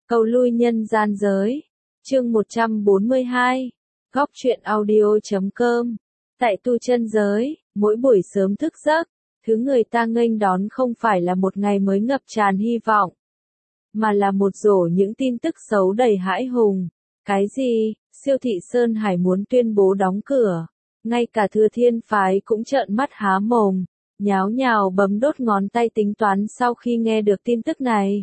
Cầu lui nhân gian giới. Chương 142. Góc truyện audio.com. Tại tu chân giới, mỗi buổi sớm thức giấc, thứ người ta nghênh đón không phải là một ngày mới ngập tràn hy vọng, mà là một rổ những tin tức xấu đầy hãi hùng. Cái gì? Siêu thị Sơn Hải muốn tuyên bố đóng cửa. Ngay cả Thừa Thiên phái cũng trợn mắt há mồm, nháo nhào bấm đốt ngón tay tính toán sau khi nghe được tin tức này.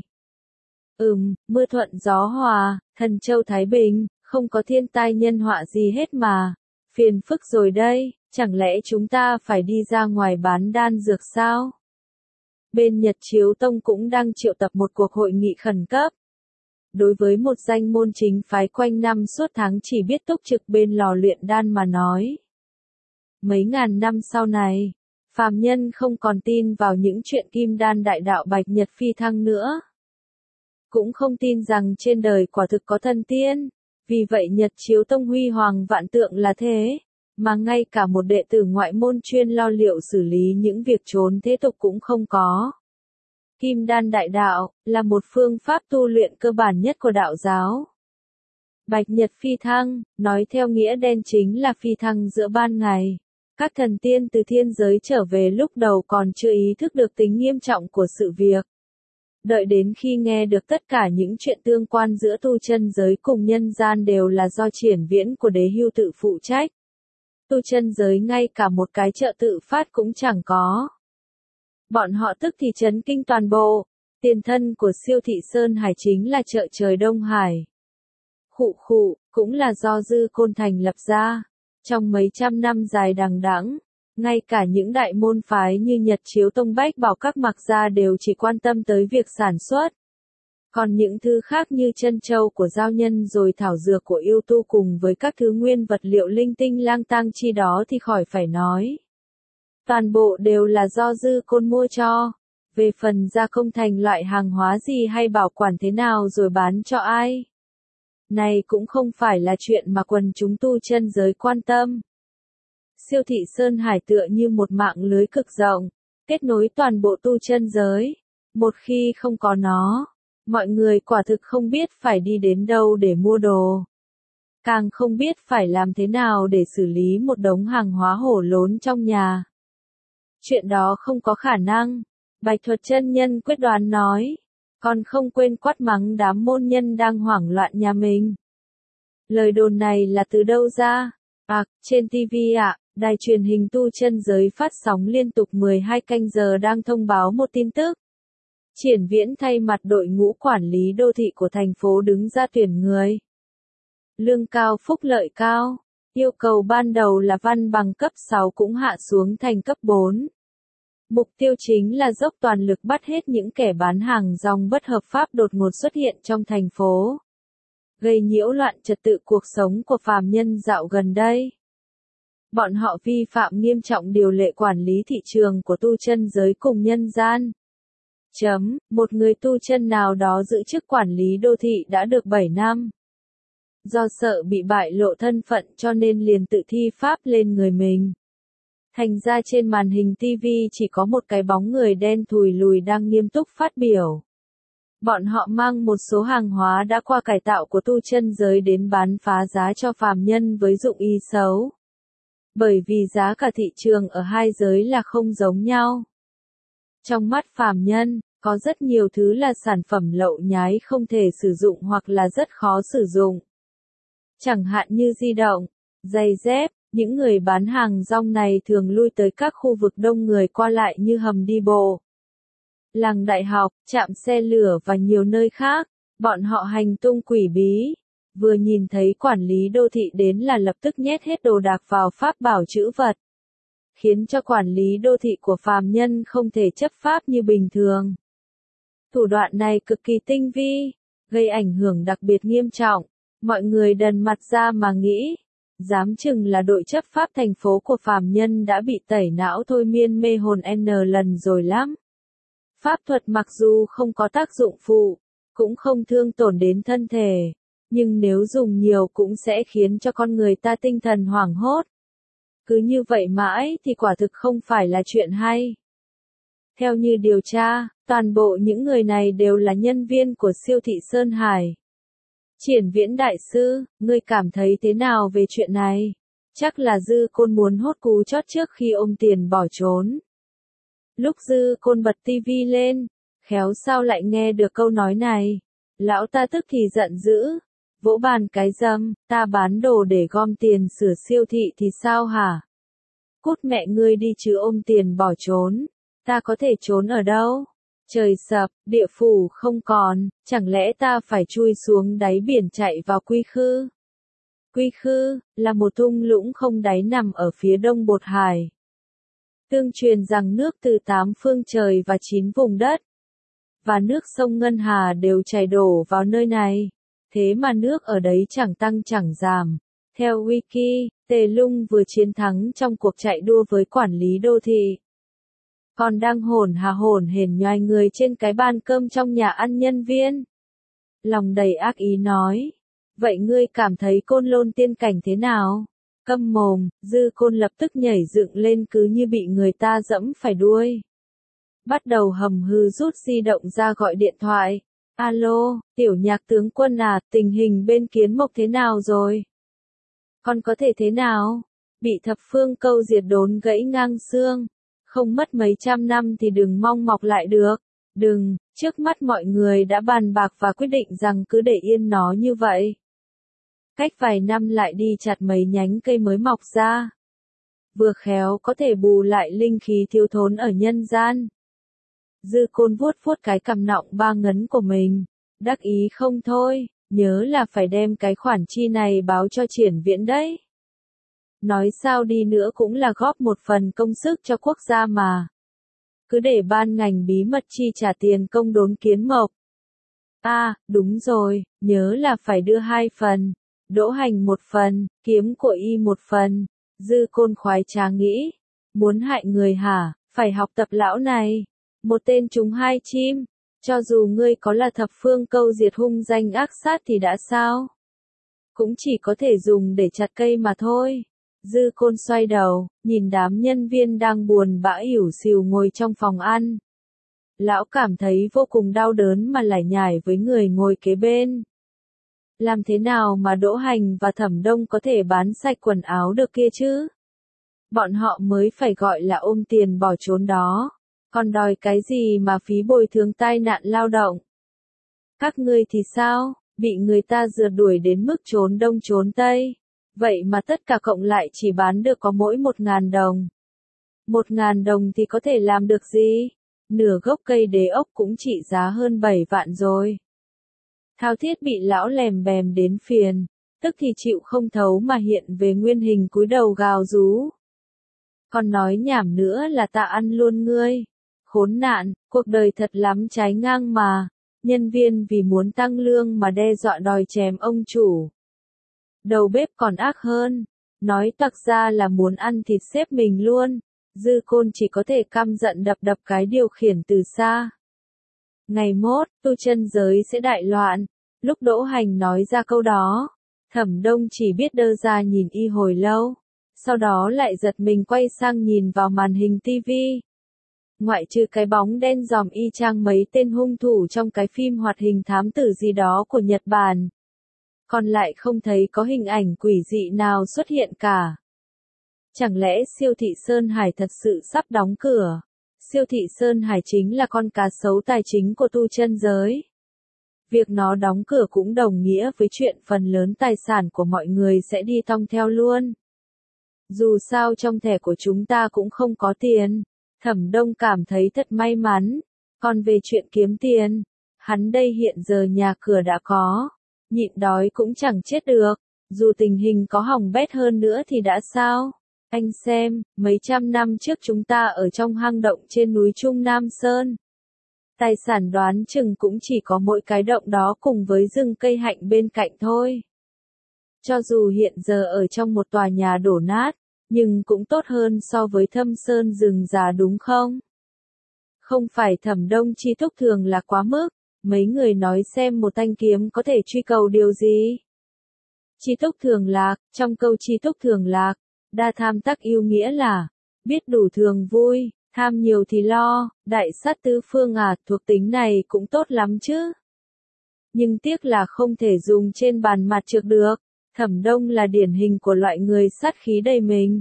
Mưa thuận gió hòa, Thần Châu Thái Bình, không có thiên tai nhân họa gì hết mà. Phiền phức rồi đây, chẳng lẽ chúng ta phải đi ra ngoài bán đan dược sao? Bên Nhật Chiếu Tông cũng đang triệu tập một cuộc hội nghị khẩn cấp. Đối với một danh môn chính phái quanh năm suốt tháng chỉ biết túc trực bên lò luyện đan mà nói. Mấy ngàn năm sau này, phàm nhân không còn tin vào những chuyện kim đan đại đạo bạch nhật phi thăng nữa. Cũng không tin rằng trên đời quả thực có thần tiên, vì vậy Nhật Chiếu Tông huy hoàng vạn tượng là thế, mà ngay cả một đệ tử ngoại môn chuyên lo liệu xử lý những việc trốn thế tục cũng không có. Kim đan đại đạo là một phương pháp tu luyện cơ bản nhất của đạo giáo. Bạch nhật phi thăng, nói theo nghĩa đen chính là phi thăng giữa ban ngày. Các thần tiên từ thiên giới trở về lúc đầu còn chưa ý thức được tính nghiêm trọng của sự việc. Đợi đến khi nghe được tất cả những chuyện tương quan giữa tu chân giới cùng nhân gian đều là do Triển Viễn của Đế Hưu tự phụ trách. Tu chân giới ngay cả một cái chợ tự phát cũng chẳng có. Bọn họ tức thì chấn kinh toàn bộ. Tiền thân của siêu thị Sơn Hải chính là chợ trời Đông Hải. Cũng là do Dư Côn thành lập ra. Trong mấy trăm năm dài đằng đẵng, ngay cả những đại môn phái như Nhật Chiếu Tông Bách Bảo Các mặc ra đều chỉ quan tâm tới việc sản xuất. Còn những thứ khác như chân châu của giao nhân rồi thảo dược của yêu tu cùng với các thứ nguyên vật liệu linh tinh lang tang chi đó thì khỏi phải nói. Toàn bộ đều là do Dư Côn mua cho. Về phần gia công thành loại hàng hóa gì hay bảo quản thế nào rồi bán cho ai, này cũng không phải là chuyện mà quần chúng tu chân giới quan tâm. Siêu thị Sơn Hải tựa như một mạng lưới cực rộng, kết nối toàn bộ tu chân giới. Một khi không có nó, mọi người quả thực không biết phải đi đến đâu để mua đồ. Càng không biết phải làm thế nào để xử lý một đống hàng hóa hổ lốn trong nhà. Chuyện đó không có khả năng, Bạch Thuật chân nhân quyết đoán nói, còn không quên quát mắng đám môn nhân đang hoảng loạn nhà mình. Lời đồn này là từ đâu ra? Trên TV ạ, đài truyền hình tu chân giới phát sóng liên tục 12 canh giờ đang thông báo một tin tức. Triển Viễn thay mặt đội ngũ quản lý đô thị của thành phố đứng ra tuyển người. Lương cao phúc lợi cao, yêu cầu ban đầu là văn bằng cấp 6 cũng hạ xuống thành cấp 4. Mục tiêu chính là dốc toàn lực bắt hết những kẻ bán hàng rong bất hợp pháp đột ngột xuất hiện trong thành phố, gây nhiễu loạn trật tự cuộc sống của phàm nhân dạo gần đây. Bọn họ vi phạm nghiêm trọng điều lệ quản lý thị trường của tu chân giới cùng nhân gian. Một người tu chân nào đó giữ chức quản lý đô thị đã được 7 năm. Do sợ bị bại lộ thân phận cho nên liền tự thi pháp lên người mình. Thành ra trên màn hình TV chỉ có một cái bóng người đen thùi lùi đang nghiêm túc phát biểu. Bọn họ mang một số hàng hóa đã qua cải tạo của tu chân giới đến bán phá giá cho phàm nhân với dụng ý xấu. Bởi vì giá cả thị trường ở hai giới là không giống nhau. Trong mắt phàm nhân, có rất nhiều thứ là sản phẩm lậu nhái không thể sử dụng hoặc là rất khó sử dụng. Chẳng hạn như di động, giày dép, những người bán hàng rong này thường lui tới các khu vực đông người qua lại như hầm đi bộ, làng đại học, trạm xe lửa và nhiều nơi khác. Bọn họ hành tung quỷ bí, vừa nhìn thấy quản lý đô thị đến là lập tức nhét hết đồ đạc vào pháp bảo trữ vật, khiến cho quản lý đô thị của phàm nhân không thể chấp pháp như bình thường. Thủ đoạn này cực kỳ tinh vi, gây ảnh hưởng đặc biệt nghiêm trọng. Mọi người đần mặt ra mà nghĩ, dám chừng là đội chấp pháp thành phố của phàm nhân đã bị tẩy não thôi miên mê hồn N lần rồi lắm. Pháp thuật mặc dù không có tác dụng phụ, cũng không thương tổn đến thân thể, nhưng nếu dùng nhiều cũng sẽ khiến cho con người ta tinh thần hoảng hốt. Cứ như vậy mãi thì quả thực không phải là chuyện hay. Theo như điều tra, Toàn bộ những người này đều là nhân viên của siêu thị Sơn Hải. Triển Viễn đại sư, ngươi cảm thấy thế nào về chuyện này? Chắc là Dư Côn muốn hốt cú chót trước khi ôm tiền bỏ trốn. Lúc Dư Côn bật tivi lên, khéo sao lại nghe được câu nói này. Lão ta tức thì giận dữ, vỗ bàn cái râm, ta bán đồ để gom tiền sửa siêu thị thì sao hả? Cút mẹ ngươi đi chứ ôm tiền bỏ trốn, ta có thể trốn ở đâu? Trời sập, địa phủ không còn, chẳng lẽ ta phải chui xuống đáy biển chạy vào Quy Khư? Quy Khư, là một thung lũng không đáy nằm ở phía đông Bột Hải. Tương truyền rằng nước từ 8 phương trời và 9 vùng đất, và nước sông Ngân Hà đều chảy đổ vào nơi này. Thế mà nước ở đấy chẳng tăng chẳng giảm. Theo Wiki, Tề Lung vừa chiến thắng trong cuộc chạy đua với quản lý đô thị. Còn đang hổn hển nhoài người trên cái bàn cơm trong nhà ăn nhân viên. Lòng đầy ác ý nói. Vậy ngươi cảm thấy Côn Lôn tiên cảnh thế nào? Câm mồm, Dư Côn lập tức nhảy dựng lên cứ như bị người ta dẫm phải đuôi. Bắt đầu hầm hừ rút di động ra gọi điện thoại. Alo, tiểu nhạc tướng quân à, tình hình bên Kiến Mộc thế nào rồi? Còn có thể thế nào? Bị thập phương câu diệt đốn gãy ngang xương. Không mất mấy trăm năm thì đừng mong mọc lại được. Đừng, trước mắt mọi người đã bàn bạc và quyết định rằng cứ để yên nó như vậy. Cách vài năm lại đi chặt mấy nhánh cây mới mọc ra. Vừa khéo có thể bù lại linh khí thiếu thốn ở nhân gian. Dư Côn vuốt vuốt cái cằm nọng ba ngấn của mình. Đắc ý không thôi, nhớ là phải đem cái khoản chi này báo cho Triển Viễn đấy. Nói sao đi nữa cũng là góp một phần công sức cho quốc gia mà. Cứ để ban ngành bí mật chi trả tiền công đốn Kiến Mộc. Đúng rồi, nhớ là phải đưa 2 phần. Đỗ Hành 1 phần, kiếm của y 1 phần. Dư Côn khoái trá nghĩ. Muốn hại người hả, phải học tập lão này. Một tên trúng 2 chim. Cho dù ngươi có là thập phương câu diệt hung danh ác sát thì đã sao? Cũng chỉ có thể dùng để chặt cây mà thôi. Dư Côn xoay đầu, nhìn đám nhân viên đang buồn bã ỉu xìu ngồi trong phòng ăn. Lão cảm thấy vô cùng đau đớn mà lải nhải với người ngồi kế bên. Làm thế nào mà Đỗ Hành và Thẩm Đông có thể bán sạch quần áo được kia chứ? Bọn họ mới phải gọi là ôm tiền bỏ trốn đó. Còn đòi cái gì mà phí bồi thường tai nạn lao động? Các ngươi thì sao? Bị người ta rượt đuổi đến mức trốn đông trốn tây. Vậy mà tất cả cộng lại chỉ bán được có mỗi 1.000 đồng. 1.000 đồng thì có thể làm được gì? Nửa gốc cây đế ốc cũng trị giá hơn 7 vạn rồi. Thao Thiết bị lão lèm bèm đến phiền, tức thì chịu không thấu mà hiện về nguyên hình cúi đầu gào rú. Còn nói nhảm nữa là ta ăn luôn ngươi. Khốn nạn, cuộc đời thật lắm trái ngang mà. Nhân viên vì muốn tăng lương mà đe dọa đòi chém ông chủ. Đầu bếp còn ác hơn, nói toạc ra là muốn ăn thịt sếp mình luôn. Dư Côn chỉ có thể căm giận đập đập cái điều khiển từ xa. Ngày mốt, tu chân giới sẽ đại loạn. Lúc Đỗ Hành nói ra câu đó, Thẩm Đông chỉ biết đơ ra nhìn y hồi lâu. Sau đó lại giật mình quay sang nhìn vào màn hình tivi. Ngoại trừ cái bóng đen dòm y chang mấy tên hung thủ trong cái phim hoạt hình thám tử gì đó của Nhật Bản. Còn lại không thấy có hình ảnh quỷ dị nào xuất hiện cả. Chẳng lẽ siêu thị Sơn Hải thật sự sắp đóng cửa? Siêu thị Sơn Hải chính là con cá sấu tài chính của tu chân giới. Việc nó đóng cửa cũng đồng nghĩa với chuyện phần lớn tài sản của mọi người sẽ đi tong theo luôn. Dù sao trong thẻ của chúng ta cũng không có tiền. Thẩm Đông cảm thấy thật may mắn. Còn về chuyện kiếm tiền, hắn đây hiện giờ nhà cửa đã có. Nhịn đói cũng chẳng chết được. Dù tình hình có hỏng bét hơn nữa thì đã sao? Anh xem, mấy trăm năm trước chúng ta ở trong hang động trên núi Trung Nam Sơn. Tài sản đoán chừng cũng chỉ có mỗi cái động đó cùng với rừng cây hạnh bên cạnh thôi. Cho dù hiện giờ ở trong một tòa nhà đổ nát, nhưng cũng tốt hơn so với thâm sơn rừng già đúng không? Không phải Thẩm Đông chi thúc thường là quá mức, mấy người nói xem một thanh kiếm có thể truy cầu điều gì? Chi túc thường lạc, trong câu chi túc thường lạc, đa tham tắc yêu nghĩa là, biết đủ thường vui, Tham nhiều thì lo, đại sát tứ phương à, thuộc tính này cũng tốt lắm chứ. Nhưng tiếc là không thể dùng trên bàn mặt trược được. Thẩm Đông là điển hình của loại người sát khí đầy mình.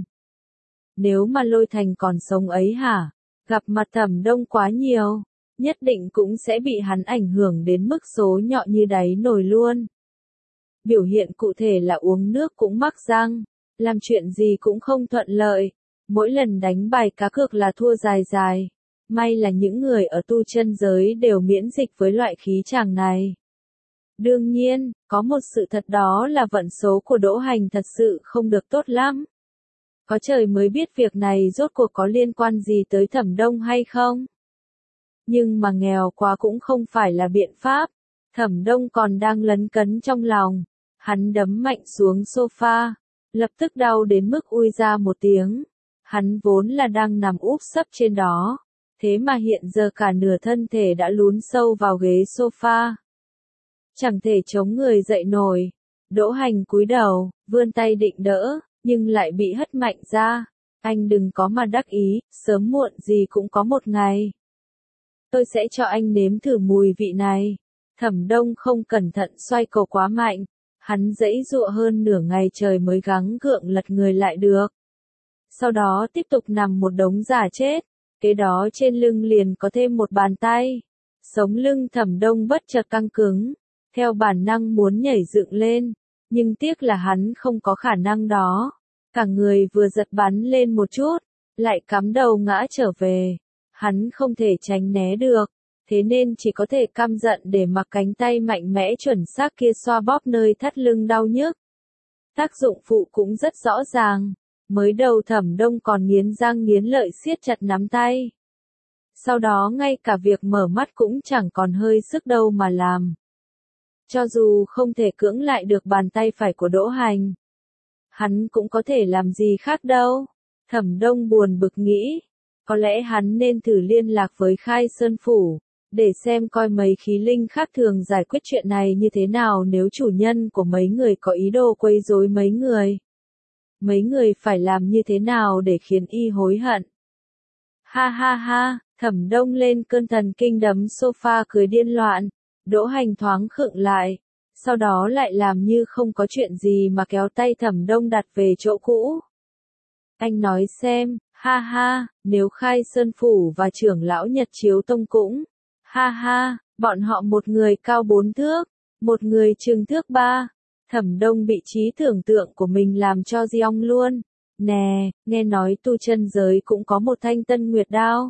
Nếu mà Lôi Thành còn sống ấy hả? Gặp mặt Thẩm Đông quá nhiều, nhất định cũng sẽ bị hắn ảnh hưởng đến mức số nhọ như đáy nồi luôn. Biểu hiện cụ thể là uống nước cũng mắc răng, làm chuyện gì cũng không thuận lợi, mỗi lần đánh bài cá cược là thua dài dài. May là những người ở tu chân giới đều miễn dịch với loại khí chàng này. Đương nhiên, có một sự thật đó là vận số của Đỗ Hành thật sự không được tốt lắm. Có trời mới biết việc này rốt cuộc có liên quan gì tới Thẩm Đông hay không. Nhưng mà nghèo quá cũng không phải là biện pháp. Thẩm Đông còn đang lấn cấn trong lòng. Hắn đấm mạnh xuống sofa, lập tức đau đến mức ui ra một tiếng. Hắn vốn là đang nằm úp sấp trên đó, thế mà hiện giờ cả nửa thân thể đã lún sâu vào ghế sofa. Chẳng thể chống người dậy nổi. Đỗ Hành cúi đầu, vươn tay định đỡ, nhưng lại bị hất mạnh ra. Anh đừng có mà đắc ý, sớm muộn gì cũng có một ngày. Tôi sẽ cho anh nếm thử mùi vị này. Thẩm Đông không cẩn thận xoay cầu quá mạnh. Hắn giãy giụa hơn nửa ngày trời mới gắng gượng lật người lại được. Sau đó tiếp tục nằm một đống giả chết. Kế đó trên lưng liền có thêm một bàn tay. Sống lưng Thẩm Đông bất chợt căng cứng. Theo bản năng muốn nhảy dựng lên. Nhưng tiếc là hắn không có khả năng đó. Cả người vừa giật bắn lên một chút. Lại cắm đầu ngã trở về. Hắn không thể tránh né được. Thế nên chỉ có thể căm giận để mặc cánh tay mạnh mẽ chuẩn xác kia xoa bóp nơi thắt lưng đau nhức. Tác dụng phụ cũng rất rõ ràng. Mới đầu Thẩm Đông còn nghiến răng nghiến lợi siết chặt nắm tay. Sau đó ngay cả việc mở mắt cũng chẳng còn hơi sức đâu mà làm. Cho dù không thể cưỡng lại được bàn tay phải của Đỗ Hành, hắn cũng có thể làm gì khác đâu. Thẩm Đông buồn bực nghĩ, có lẽ hắn nên thử liên lạc với Khai Sơn Phủ, để xem coi mấy khí linh khác thường giải quyết chuyện này như thế nào nếu chủ nhân của mấy người có ý đồ quấy rối mấy người. Mấy người phải làm như thế nào để khiến y hối hận. Ha ha ha, Thẩm Đông lên cơn thần kinh đấm sofa cười điên loạn. Đỗ Hành thoáng khựng lại, sau đó lại làm như không có chuyện gì mà kéo tay Thẩm Đông đặt về chỗ cũ. Anh nói xem, ha ha, nếu Khai Sơn Phủ và trưởng lão Nhật Chiếu Tông cũng, ha ha, bọn họ một người cao 4 thước, một người chừng thước 3. Thẩm Đông bị trí tưởng tượng của mình làm cho giong luôn. Nè, nghe nói tu chân giới cũng có một thanh Tân Nguyệt đao.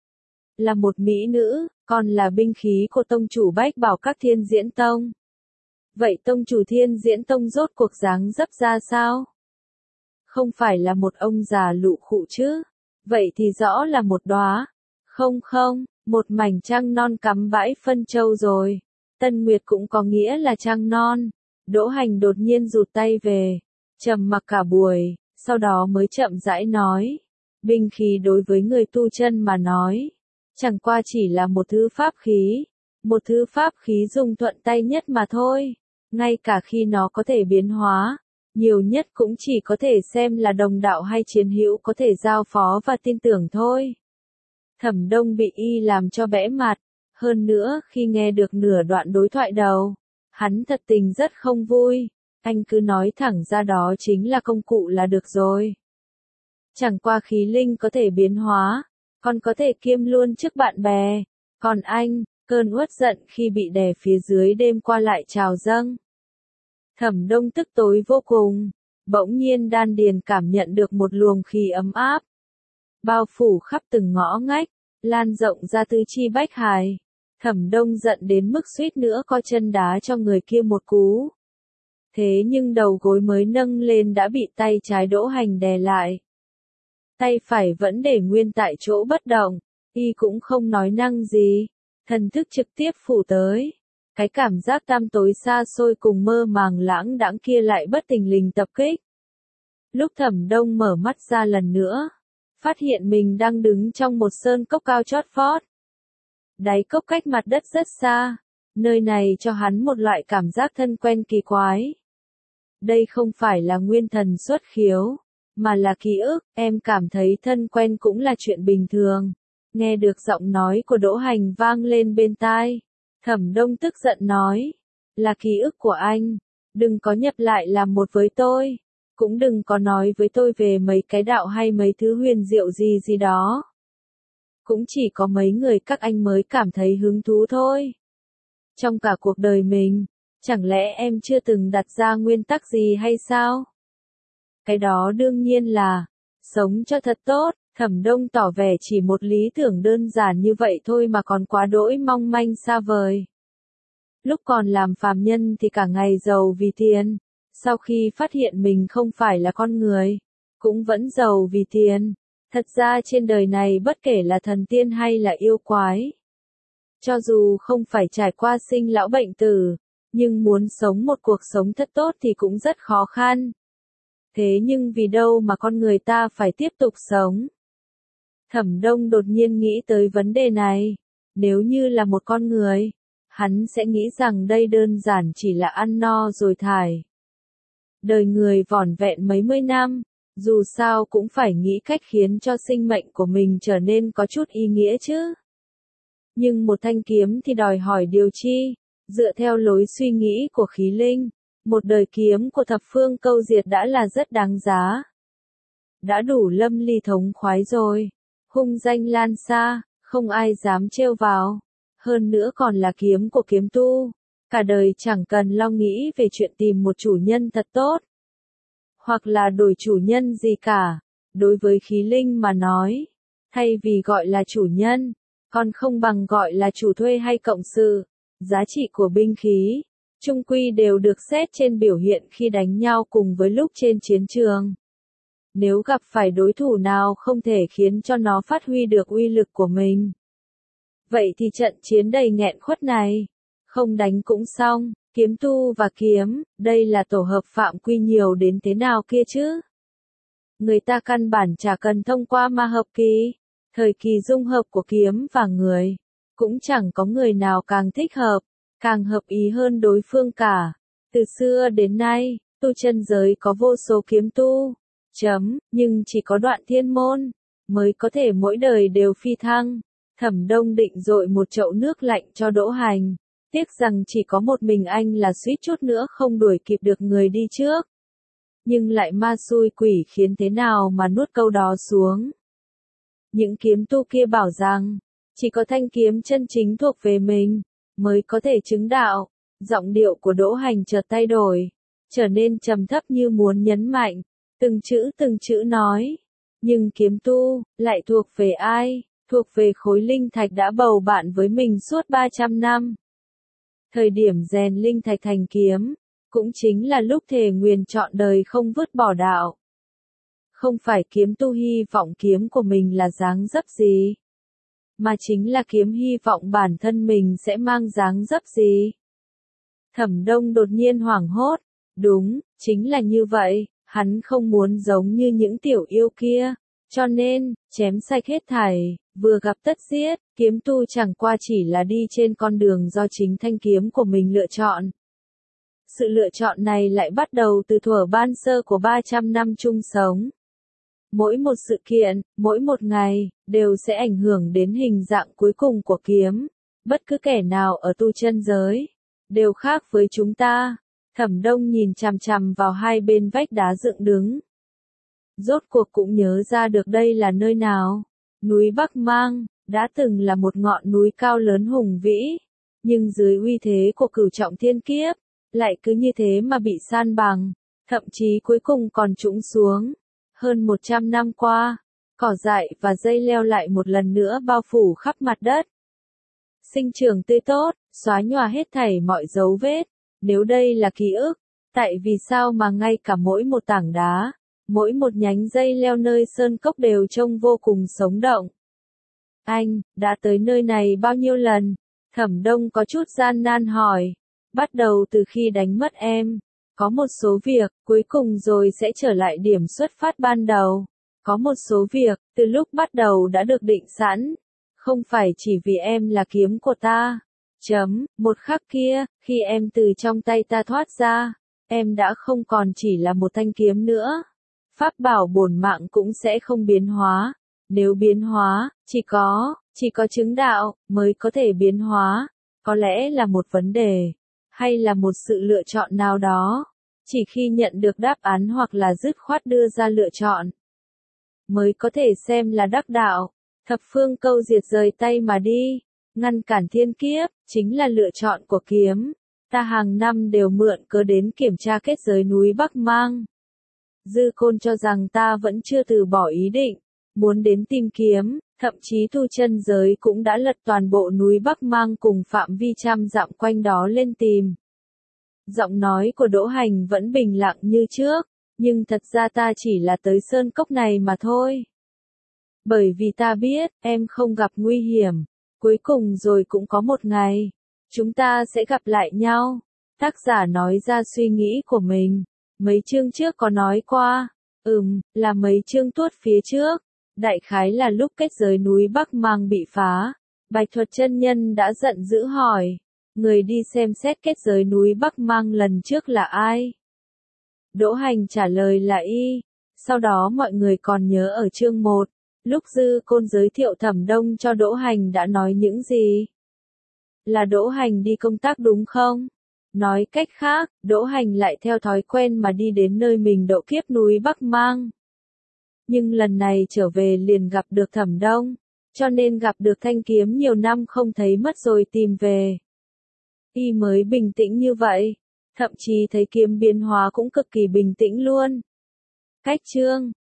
Là một mỹ nữ, còn là binh khí của tông chủ Bách Bảo các Thiên Diễn Tông. Vậy tông chủ Thiên Diễn Tông rốt cuộc dáng dấp ra sao? Không phải là một ông già lụ khụ chứ? Vậy thì rõ là một đóa. Không không, một mảnh trăng non cắm bãi phân châu rồi. Tân Nguyệt cũng có nghĩa là trăng non. Đỗ Hành đột nhiên rụt tay về, trầm mặc cả buổi, sau đó mới chậm rãi nói. Binh khí đối với người tu chân mà nói, chẳng qua chỉ là một thứ pháp khí. Một thứ pháp khí dùng thuận tay nhất mà thôi. Ngay cả khi nó có thể biến hóa, nhiều nhất cũng chỉ có thể xem là đồng đạo hay chiến hữu có thể giao phó và tin tưởng thôi. Thẩm Đông bị y làm cho bẽ mặt. Hơn nữa khi nghe được nửa đoạn đối thoại đầu, hắn thật tình rất không vui. Anh cứ nói thẳng ra đó chính là công cụ là được rồi. Chẳng qua khí linh có thể biến hóa, còn có thể kiêm luôn trước bạn bè. Còn anh, cơn uất giận khi bị đè phía dưới đêm qua lại trào dâng. Thẩm Đông tức tối vô cùng, bỗng nhiên đan điền cảm nhận được một luồng khí ấm áp. Bao phủ khắp từng ngõ ngách, lan rộng ra tứ chi bách hài. Thẩm Đông giận đến mức suýt nữa co chân đá cho người kia một cú. Thế nhưng đầu gối mới nâng lên đã bị tay trái Đỗ Hành đè lại. Tay phải vẫn để nguyên tại chỗ bất động, y cũng không nói năng gì, thần thức trực tiếp phủ tới. Cái cảm giác tăm tối xa xôi cùng mơ màng lãng đãng kia lại bất thình lình tập kích. Lúc Thẩm Đông mở mắt ra lần nữa, phát hiện mình đang đứng trong một sơn cốc cao chót vót. Đáy cốc cách mặt đất rất xa, nơi này cho hắn một loại cảm giác thân quen kỳ quái. Đây không phải là nguyên thần xuất khiếu, mà là ký ức, em cảm thấy thân quen cũng là chuyện bình thường. Nghe được giọng nói của Đỗ Hành vang lên bên tai. Thẩm Đông tức giận nói, là ký ức của anh, đừng có nhập lại làm một với tôi, cũng đừng có nói với tôi về mấy cái đạo hay mấy thứ huyền diệu gì gì đó. Cũng chỉ có mấy người các anh mới cảm thấy hứng thú thôi. Trong cả cuộc đời mình, chẳng lẽ em chưa từng đặt ra nguyên tắc gì hay sao? Cái đó đương nhiên là, sống cho thật tốt. Thẩm Đông tỏ vẻ chỉ một lý tưởng đơn giản như vậy thôi mà còn quá đỗi mong manh xa vời. Lúc còn làm phàm nhân thì cả ngày giàu vì tiền, sau khi phát hiện mình không phải là con người, cũng vẫn giàu vì tiền. Thật ra trên đời này bất kể là thần tiên hay là yêu quái, cho dù không phải trải qua sinh lão bệnh tử, nhưng muốn sống một cuộc sống thật tốt thì cũng rất khó khăn. Thế nhưng vì đâu mà con người ta phải tiếp tục sống? Thẩm Đông đột nhiên nghĩ tới vấn đề này. Nếu như là một con người, hắn sẽ nghĩ rằng đây đơn giản chỉ là ăn no rồi thải. Đời người vỏn vẹn mấy mươi năm, dù sao cũng phải nghĩ cách khiến cho sinh mệnh của mình trở nên có chút ý nghĩa chứ. Nhưng một thanh kiếm thì đòi hỏi điều chi? Dựa theo lối suy nghĩ của khí linh, một đời kiếm của thập phương câu diệt đã là rất đáng giá. Đã đủ lâm ly thống khoái rồi. Hung danh lan xa, không ai dám trêu vào. Hơn nữa còn là kiếm của kiếm tu. Cả đời chẳng cần lo nghĩ về chuyện tìm một chủ nhân thật tốt. Hoặc là đổi chủ nhân gì cả. Đối với khí linh mà nói, thay vì gọi là chủ nhân, còn không bằng gọi là chủ thuê hay cộng sự. Giá trị của binh khí, chung quy đều được xét trên biểu hiện khi đánh nhau cùng với lúc trên chiến trường. Nếu gặp phải đối thủ nào không thể khiến cho nó phát huy được uy lực của mình, vậy thì trận chiến đầy nghẹn khuất này, không đánh cũng xong. Kiếm tu và kiếm, đây là tổ hợp phạm quy nhiều đến thế nào kia chứ? Người ta căn bản chả cần thông qua ma hợp kỳ, thời kỳ dung hợp của kiếm và người, cũng chẳng có người nào càng thích hợp, càng hợp ý hơn đối phương cả. Từ xưa đến nay, tu chân giới có vô số kiếm tu, nhưng chỉ có Đoạn Thiên Môn mới có thể mỗi đời đều phi thăng. Thẩm Đông định dội một chậu nước lạnh cho Đỗ Hành, tiếc rằng chỉ có một mình anh là suýt chút nữa không đuổi kịp được người đi trước. Nhưng lại ma xui quỷ khiến thế nào mà nuốt câu đó xuống. Những kiếm tu kia bảo rằng, chỉ có thanh kiếm chân chính thuộc về mình, mới có thể chứng đạo. Giọng điệu của Đỗ Hành chợt thay đổi, trở nên trầm thấp như muốn nhấn mạnh, từng chữ nói. Nhưng kiếm tu, lại thuộc về ai? Thuộc về khối linh thạch đã bầu bạn với mình suốt 300 năm. Thời điểm rèn linh thạch thành kiếm, cũng chính là lúc thề nguyền trọn đời không vứt bỏ đạo. Không phải kiếm tu hy vọng kiếm của mình là dáng dấp gì, mà chính là kiếm hy vọng bản thân mình sẽ mang dáng dấp gì. Thẩm Đông đột nhiên hoảng hốt, đúng, chính là như vậy, hắn không muốn giống như những tiểu yêu kia, cho nên, chém sạch hết thảy, vừa gặp tất giết. Kiếm tu chẳng qua chỉ là đi trên con đường do chính thanh kiếm của mình lựa chọn. Sự lựa chọn này lại bắt đầu từ thuở ban sơ của 300 năm chung sống. Mỗi một sự kiện, mỗi một ngày, đều sẽ ảnh hưởng đến hình dạng cuối cùng của kiếm. Bất cứ kẻ nào ở tu chân giới, đều khác với chúng ta. Thẩm Đông nhìn chằm chằm vào hai bên vách đá dựng đứng. Rốt cuộc cũng nhớ ra được đây là nơi nào. Núi Bắc Mang, đã từng là một ngọn núi cao lớn hùng vĩ, nhưng dưới uy thế của cửu trọng thiên kiếp, lại cứ như thế mà bị san bằng, thậm chí cuối cùng còn trũng xuống. Hơn 100 năm qua, cỏ dại và dây leo lại một lần nữa bao phủ khắp mặt đất. Sinh trưởng tươi tốt, xóa nhòa hết thảy mọi dấu vết. Nếu đây là ký ức, tại vì sao mà ngay cả mỗi một tảng đá, mỗi một nhánh dây leo nơi sơn cốc đều trông vô cùng sống động. Anh, đã tới nơi này bao nhiêu lần? Thẩm Đông có chút gian nan hỏi. Bắt đầu từ khi đánh mất em. Có một số việc, cuối cùng rồi sẽ trở lại điểm xuất phát ban đầu. Có một số việc, từ lúc bắt đầu đã được định sẵn. Không phải chỉ vì em là kiếm của ta. Một khắc kia, khi em từ trong tay ta thoát ra, em đã không còn chỉ là một thanh kiếm nữa. pháp bảo bổn mạng cũng sẽ không biến hóa. Nếu biến hóa, chỉ có chứng đạo mới có thể biến hóa. Có lẽ là một vấn đề, hay là một sự lựa chọn nào đó. Chỉ khi nhận được đáp án hoặc là dứt khoát đưa ra lựa chọn, mới có thể xem là đắc đạo. Thập phương câu diệt rời tay mà đi, ngăn cản thiên kiếp, chính là lựa chọn của kiếm. Ta hàng năm đều mượn cớ đến kiểm tra kết giới núi Bắc Mang. Dư Côn cho rằng ta vẫn chưa từ bỏ ý định, muốn đến tìm kiếm, thậm chí tu chân giới cũng đã lật toàn bộ núi Bắc Mang cùng phạm vi trăm dặm quanh đó lên tìm. Giọng nói của Đỗ Hành vẫn bình lặng như trước, nhưng thật ra ta chỉ là tới sơn cốc này mà thôi. Bởi vì ta biết, em không gặp nguy hiểm, cuối cùng rồi cũng có một ngày, chúng ta sẽ gặp lại nhau. Tác giả nói ra suy nghĩ của mình, mấy chương trước có nói qua, là mấy chương tuốt phía trước, đại khái là lúc kết giới núi Bắc Mang bị phá, Bạch Thuật chân nhân đã giận dữ hỏi, người đi xem xét kết giới núi Bắc Mang lần trước là ai? Đỗ Hành trả lời là y. Sau đó mọi người còn nhớ ở chương 1, lúc Dư Côn giới thiệu Thẩm Đông cho Đỗ Hành đã nói những gì? Là Đỗ Hành đi công tác đúng không? Nói cách khác, Đỗ Hành lại theo thói quen mà đi đến nơi mình độ kiếp núi Bắc Mang. Nhưng lần này trở về liền gặp được Thẩm Đông, cho nên gặp được thanh kiếm nhiều năm không thấy mất rồi tìm về. Y mới bình tĩnh như vậy, thậm chí thấy kiếm biến hóa cũng cực kỳ bình tĩnh luôn. Cách chương